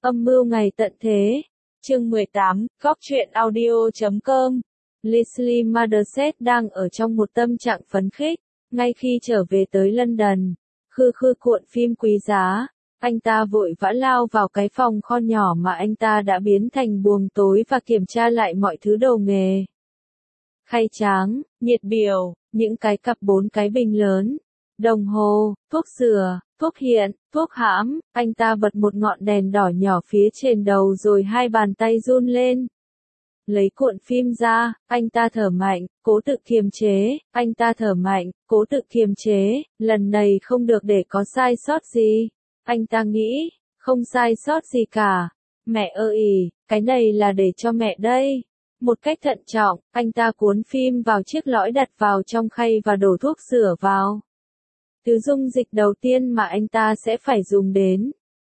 Âm mưu ngày tận thế. Chương 18, Góc truyện audio.com. Leslie Manderset đang ở trong một tâm trạng phấn khích, ngay khi trở về tới London. Khư cuộn phim quý giá, anh ta vội vã lao vào cái phòng kho nhỏ mà anh ta đã biến thành buồng tối và kiểm tra lại mọi thứ đồ nghề. Khay tráng, nhiệt biểu, những cái cặp 4 cái bình lớn, đồng hồ, thuốc sửa, thuốc hiện, thuốc hãm, anh ta bật một ngọn đèn đỏ nhỏ phía trên đầu rồi hai bàn tay run lên. Lấy cuộn phim ra, anh ta thở mạnh, cố tự kiềm chế, anh ta thở mạnh, cố tự kiềm chế, lần này không được để có sai sót gì. Anh ta nghĩ, không sai sót gì cả. Mẹ ơi, cái này là để cho mẹ đây. Một cách thận trọng, anh ta cuốn phim vào chiếc lõi đặt vào trong khay và đổ thuốc sửa vào. Thứ dung dịch đầu tiên mà anh ta sẽ phải dùng đến.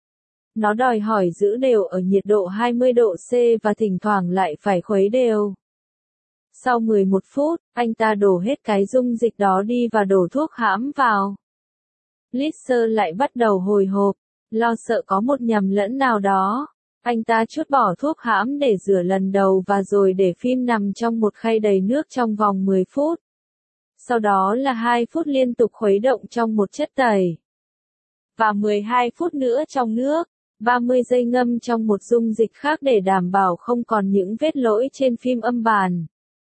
Nó đòi hỏi giữ đều ở nhiệt độ 20 độ C và thỉnh thoảng lại phải khuấy đều. Sau 11 phút, anh ta đổ hết cái dung dịch đó đi và đổ thuốc hãm vào. Lister lại bắt đầu hồi hộp, lo sợ có một nhầm lẫn nào đó. Anh ta trút bỏ thuốc hãm để rửa lần đầu và rồi để phim nằm trong một khay đầy nước trong vòng 10 phút. Sau đó là 2 phút liên tục khuấy động trong một chất tẩy. Và 12 phút nữa trong nước, 30 giây ngâm trong một dung dịch khác để đảm bảo không còn những vết lỗi trên phim âm bản.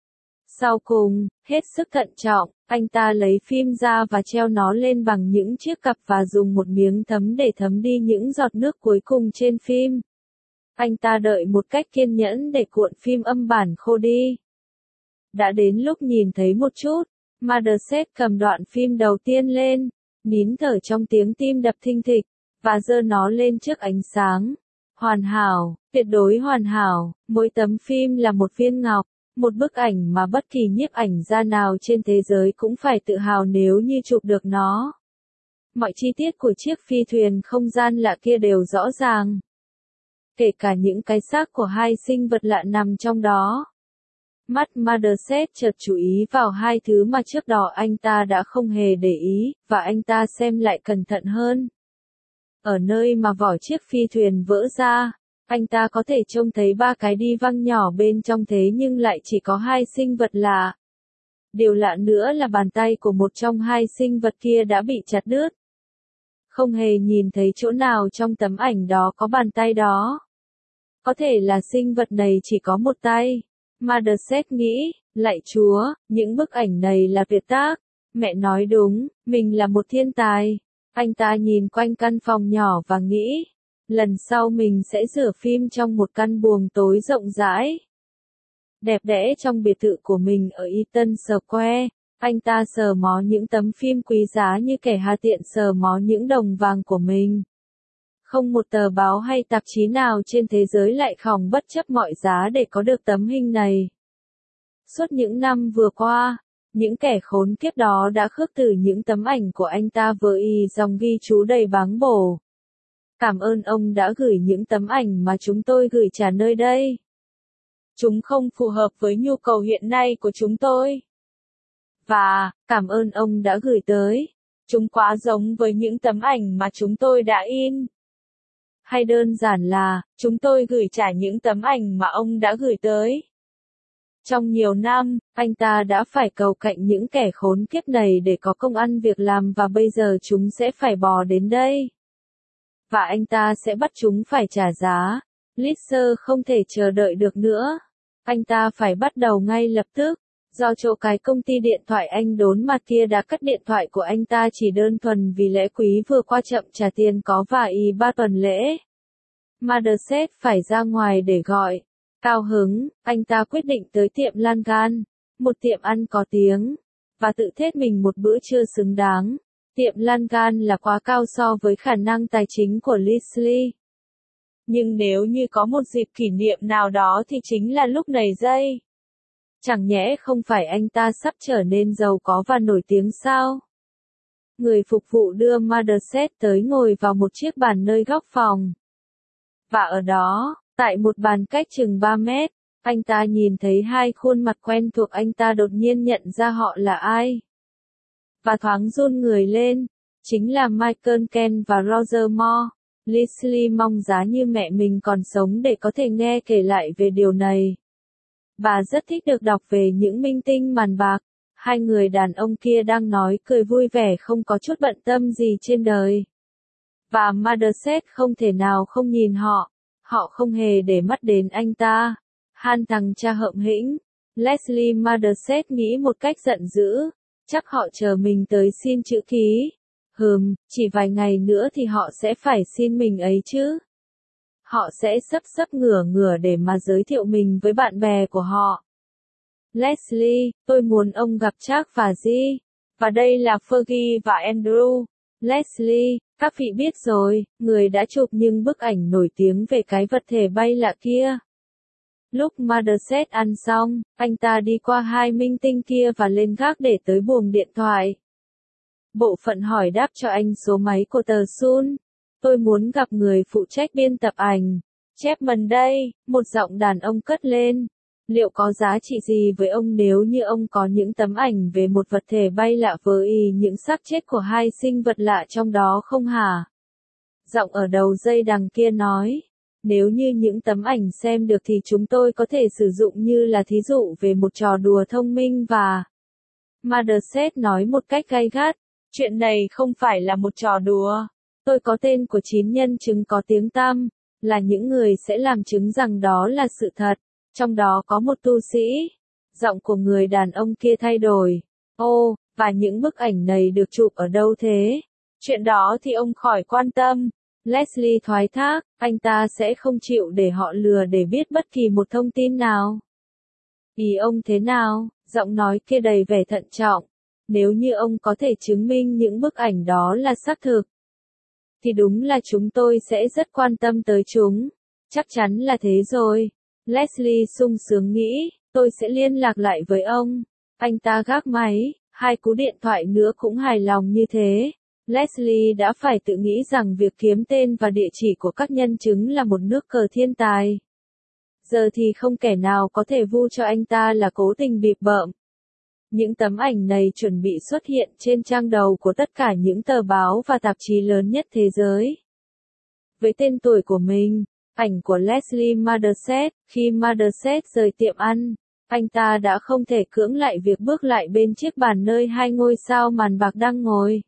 Sau cùng, hết sức thận trọng, anh ta lấy phim ra và treo nó lên bằng những chiếc cặp và dùng một miếng thấm để thấm đi những giọt nước cuối cùng trên phim. Anh ta đợi một cách kiên nhẫn để cuộn phim âm bản khô đi. Đã đến lúc nhìn thấy một chút, Manderset cầm đoạn phim đầu tiên lên, nín thở trong tiếng tim đập thình thịch, và giơ nó lên trước ánh sáng. Hoàn hảo, tuyệt đối hoàn hảo, mỗi tấm phim là một viên ngọc, một bức ảnh mà bất kỳ nhiếp ảnh gia nào trên thế giới cũng phải tự hào nếu như chụp được nó. Mọi chi tiết của chiếc phi thuyền không gian lạ kia đều rõ ràng. Kể cả những cái xác của hai sinh vật lạ nằm trong đó. Mắt Manderset chợt chú ý vào hai thứ mà trước đó anh ta đã không hề để ý, và anh ta xem lại cẩn thận hơn. Ở nơi mà vỏ chiếc phi thuyền vỡ ra, anh ta có thể trông thấy 3 cái đi văng nhỏ bên trong thế nhưng lại chỉ có 2 sinh vật lạ. Điều lạ nữa là bàn tay của một trong 2 sinh vật kia đã bị chặt đứt. Không hề nhìn thấy chỗ nào trong tấm ảnh đó có bàn tay đó. Có thể là sinh vật này chỉ có một tay. Manderset nghĩ, lạy Chúa, những bức ảnh này là tuyệt tác. Mẹ nói đúng, mình là một thiên tài. Anh ta nhìn quanh căn phòng nhỏ và nghĩ, lần sau mình sẽ rửa phim trong một căn buồng tối rộng rãi. Đẹp đẽ trong biệt thự của mình ở Eaton Square, anh ta sờ mó những tấm phim quý giá như kẻ hà tiện sờ mó những đồng vàng của mình. Không một tờ báo hay tạp chí nào trên thế giới lại khòng bất chấp mọi giá để có được tấm hình này. Suốt những năm vừa qua, những kẻ khốn kiếp đó đã khước từ những tấm ảnh của anh ta với dòng ghi chú đầy báng bổ. Cảm ơn ông đã gửi những tấm ảnh mà chúng tôi gửi trả nơi đây. Chúng không phù hợp với nhu cầu hiện nay của chúng tôi. Và, cảm ơn ông đã gửi tới. Chúng quá giống với những tấm ảnh mà chúng tôi đã in. Hay đơn giản là, chúng tôi gửi trả những tấm ảnh mà ông đã gửi tới. Trong nhiều năm, anh ta đã phải cầu cạnh những kẻ khốn kiếp này để có công ăn việc làm và bây giờ chúng sẽ phải bò đến đây. Và anh ta sẽ bắt chúng phải trả giá. Lister không thể chờ đợi được nữa. Anh ta phải bắt đầu ngay lập tức. Do chỗ cái công ty điện thoại anh đốn mặt kia đã cắt điện thoại của anh ta chỉ đơn thuần vì lễ quý vừa qua chậm trả tiền có vài 3 tuần lễ. Manderset phải ra ngoài để gọi. Cao hứng, anh ta quyết định tới tiệm Langan, một tiệm ăn có tiếng, và tự thết mình một bữa trưa xứng đáng. Tiệm Langan là quá cao so với khả năng tài chính của Leslie. Nhưng nếu như có một dịp kỷ niệm nào đó thì chính là lúc này đây. Chẳng nhẽ không phải anh ta sắp trở nên giàu có và nổi tiếng sao? Người phục vụ đưa Manderset tới ngồi vào một chiếc bàn nơi góc phòng. Và ở đó, tại một bàn cách chừng 3 mét, anh ta nhìn thấy 2 khuôn mặt quen thuộc anh ta đột nhiên nhận ra họ là ai. Và thoáng run người lên, chính là Michael Caine và Roger Moore. Leslie mong giá như mẹ mình còn sống để có thể nghe kể lại về điều này. Bà rất thích được đọc về những minh tinh màn bạc. Hai người đàn ông kia đang nói cười vui vẻ không có chút bận tâm gì trên đời. Và Motherset không thể nào không nhìn họ. Họ không hề để mắt đến anh ta. Han thằng cha hậm hĩnh. Leslie Motherset nghĩ một cách giận dữ. Chắc họ chờ mình tới xin chữ ký. Chỉ vài ngày nữa thì họ sẽ phải xin mình ấy chứ. Họ sẽ sấp ngửa để mà giới thiệu mình với bạn bè của họ. Leslie, tôi muốn ông gặp Jack và G. Và đây là Fergie và Andrew. Leslie, các vị biết rồi, người đã chụp những bức ảnh nổi tiếng về cái vật thể bay lạ kia. Lúc Motherset ăn xong, anh ta đi qua hai minh tinh kia và lên gác để tới buồng điện thoại. Bộ phận hỏi đáp cho anh số máy của tờ Sun. Tôi muốn gặp người phụ trách biên tập ảnh. Chapman đây, một giọng đàn ông cất lên. Liệu có giá trị gì với ông nếu như ông có những tấm ảnh về một vật thể bay lạ với những xác chết của hai sinh vật lạ trong đó không hả? Giọng ở đầu dây đằng kia nói. Nếu như những tấm ảnh xem được thì chúng tôi có thể sử dụng như là thí dụ về một trò đùa thông minh và... Motherset nói một cách gay gắt. Chuyện này không phải là một trò đùa. Tôi có tên của 9 nhân chứng có tiếng tăm, là những người sẽ làm chứng rằng đó là sự thật. Trong đó có một tu sĩ. Giọng của người đàn ông kia thay đổi. Ô, và những bức ảnh này được chụp ở đâu thế? Chuyện đó thì ông khỏi quan tâm. Leslie thoái thác, anh ta sẽ không chịu để họ lừa để biết bất kỳ một thông tin nào. Ý ông thế nào? Giọng nói kia đầy vẻ thận trọng. Nếu như ông có thể chứng minh những bức ảnh đó là xác thực, thì đúng là chúng tôi sẽ rất quan tâm tới chúng. Chắc chắn là thế rồi. Leslie sung sướng nghĩ, tôi sẽ liên lạc lại với ông. Anh ta gác máy, hai cú điện thoại nữa cũng hài lòng như thế. Leslie đã phải tự nghĩ rằng việc kiếm tên và địa chỉ của các nhân chứng là một nước cờ thiên tài. Giờ thì không kẻ nào có thể vu cho anh ta là cố tình bịp bợm. Những tấm ảnh này chuẩn bị xuất hiện trên trang đầu của tất cả những tờ báo và tạp chí lớn nhất thế giới. Với tên tuổi của mình, ảnh của Leslie Motherset, khi Motherset rời tiệm ăn, anh ta đã không thể cưỡng lại việc bước lại bên chiếc bàn nơi hai ngôi sao màn bạc đang ngồi.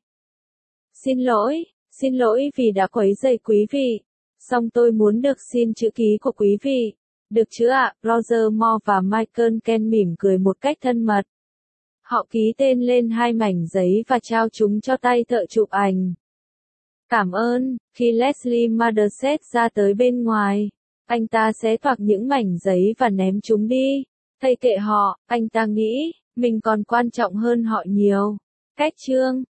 Xin lỗi vì đã quấy rầy quý vị. Song tôi muốn được xin chữ ký của quý vị. Được chứ ạ? Roger Moore và Michael Ken mỉm cười một cách thân mật. Họ ký tên lên hai mảnh giấy và trao chúng cho tay thợ chụp ảnh. Cảm ơn. Khi Leslie Motherset ra tới bên ngoài, anh ta xé toạc những mảnh giấy và ném chúng đi. Thầy kệ họ, anh ta nghĩ, mình còn quan trọng hơn họ nhiều. Cách chương